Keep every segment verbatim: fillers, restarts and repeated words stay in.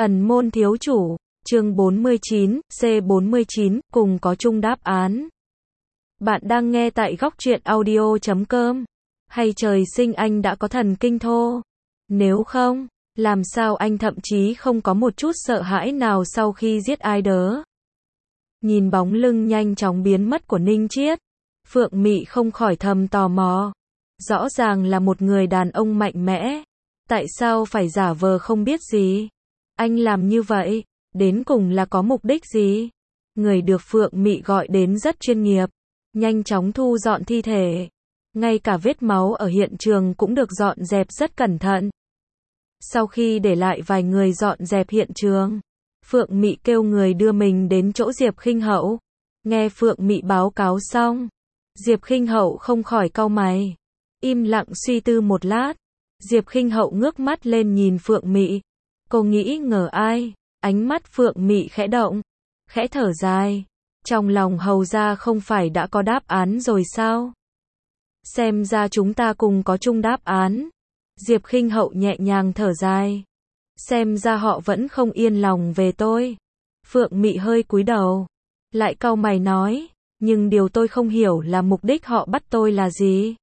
Ẩn môn thiếu chủ, chương bốn mươi chín, C bốn mươi chín, cùng có chung đáp án. Bạn đang nghe tại góc truyện audio chấm com. Hay trời sinh anh đã có thần kinh thô? Nếu không, làm sao anh thậm chí không có một chút sợ hãi nào sau khi giết ai đó? Nhìn bóng lưng nhanh chóng biến mất của Ninh Chiết, Phượng Mị không khỏi thầm tò mò. Rõ ràng là một người đàn ông mạnh mẽ, tại sao phải giả vờ không biết gì? Anh làm như vậy, đến cùng là có mục đích gì? Người được Phượng Mị gọi đến rất chuyên nghiệp, nhanh chóng thu dọn thi thể. Ngay cả vết máu ở hiện trường cũng được dọn dẹp rất cẩn thận. Sau khi để lại vài người dọn dẹp hiện trường, Phượng Mị kêu người đưa mình đến chỗ Diệp Khinh Hậu. Nghe Phượng Mị báo cáo xong, Diệp Khinh Hậu không khỏi cau mày, im lặng suy tư một lát. Diệp Khinh Hậu ngước mắt lên nhìn Phượng Mị. Cô nghĩ ngờ ai? Ánh mắt Phượng Mị khẽ động, khẽ thở dài. Trong lòng hầu ra không phải đã có đáp án rồi sao? Xem ra chúng ta cùng có chung đáp án. Diệp Khinh Hậu nhẹ nhàng thở dài. Xem ra họ vẫn không yên lòng về tôi. Phượng Mị hơi cúi đầu, lại cau mày nói, nhưng điều tôi không hiểu là mục đích họ bắt tôi là gì?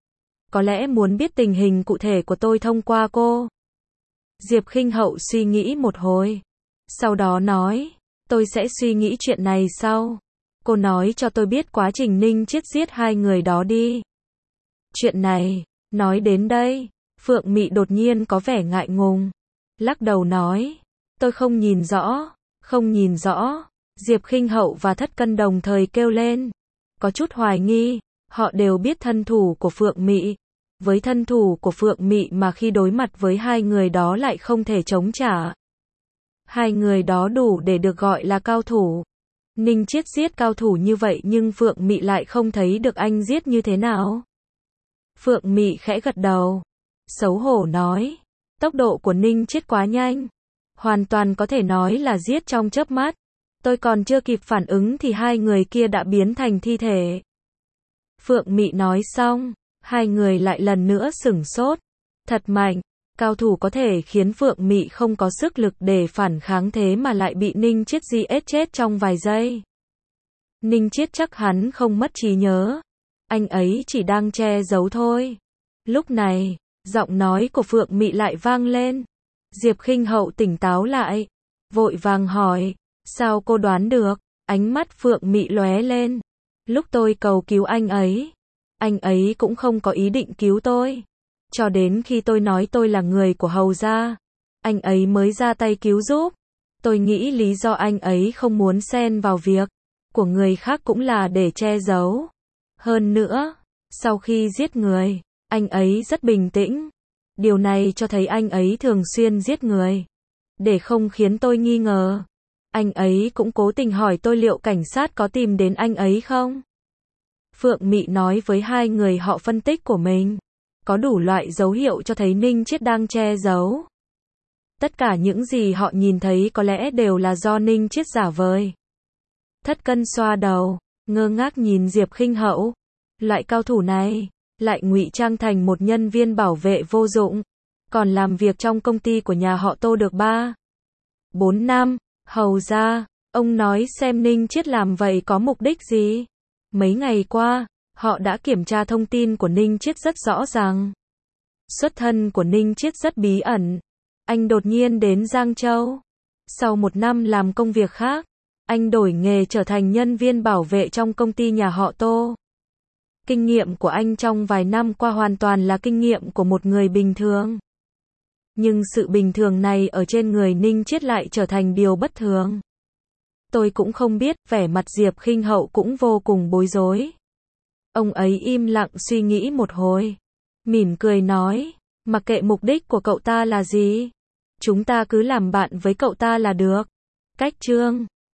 Có lẽ muốn biết tình hình cụ thể của tôi thông qua cô. Diệp Khinh Hậu suy nghĩ một hồi, sau đó nói, tôi sẽ suy nghĩ chuyện này sau. Cô nói cho tôi biết quá trình Ninh Chiết giết hai người đó đi. Chuyện này, nói đến đây, Phượng Mị đột nhiên có vẻ ngại ngùng, lắc đầu nói, tôi không nhìn rõ, không nhìn rõ. Diệp Khinh Hậu và Thất Cân đồng thời kêu lên, có chút hoài nghi, họ đều biết thân thủ của Phượng Mị. Với thân thủ của Phượng Mị mà khi đối mặt với hai người đó lại không thể chống trả. Hai người đó đủ để được gọi là cao thủ. Ninh Chiết giết cao thủ như vậy nhưng Phượng Mị lại không thấy được anh giết như thế nào. Phượng Mị khẽ gật đầu, xấu hổ nói, tốc độ của Ninh Chiết quá nhanh, hoàn toàn có thể nói là giết trong chớp mắt. Tôi còn chưa kịp phản ứng thì hai người kia đã biến thành thi thể. Phượng Mị nói xong, hai người lại lần nữa sửng sốt. Thật mạnh, cao thủ có thể khiến Phượng Mị không có sức lực để phản kháng thế mà lại bị Ninh Chiết giết chết trong vài giây. Ninh Chiết chắc hắn không mất trí nhớ, anh ấy chỉ đang che giấu thôi. Lúc này, giọng nói của Phượng Mị lại vang lên. Diệp Khinh Hậu tỉnh táo lại, vội vàng hỏi, sao cô đoán được? Ánh mắt Phượng Mị lóe lên. Lúc tôi cầu cứu anh ấy, anh ấy cũng không có ý định cứu tôi. Cho đến khi tôi nói tôi là người của hầu gia, anh ấy mới ra tay cứu giúp. Tôi nghĩ lý do anh ấy không muốn xen vào việc của người khác cũng là để che giấu. Hơn nữa, sau khi giết người, anh ấy rất bình tĩnh. Điều này cho thấy anh ấy thường xuyên giết người. Để không khiến tôi nghi ngờ, anh ấy cũng cố tình hỏi tôi liệu cảnh sát có tìm đến anh ấy không? Phượng Mị nói với hai người họ phân tích của mình, có đủ loại dấu hiệu cho thấy Ninh Chiết đang che giấu. Tất cả những gì họ nhìn thấy có lẽ đều là do Ninh Chiết giả vời. Thất Cân xoa đầu, ngơ ngác nhìn Diệp Khinh Hậu. Loại cao thủ này, lại ngụy trang thành một nhân viên bảo vệ vô dụng, còn làm việc trong công ty của nhà họ Tô được ba, bốn năm. Hầu ra, ông nói xem Ninh Chiết làm vậy có mục đích gì? Mấy ngày qua, họ đã kiểm tra thông tin của Ninh Chiết rất rõ ràng. Xuất thân của Ninh Chiết rất bí ẩn. Anh đột nhiên đến Giang Châu. Sau một năm làm công việc khác, anh đổi nghề trở thành nhân viên bảo vệ trong công ty nhà họ Tô. Kinh nghiệm của anh trong vài năm qua hoàn toàn là kinh nghiệm của một người bình thường. Nhưng sự bình thường này ở trên người Ninh Chiết lại trở thành điều bất thường. Tôi cũng không biết, vẻ mặt Diệp Khinh Hậu cũng vô cùng bối rối. Ông ấy im lặng suy nghĩ một hồi, mỉm cười nói, mặc kệ mục đích của cậu ta là gì, chúng ta cứ làm bạn với cậu ta là được. Cách chương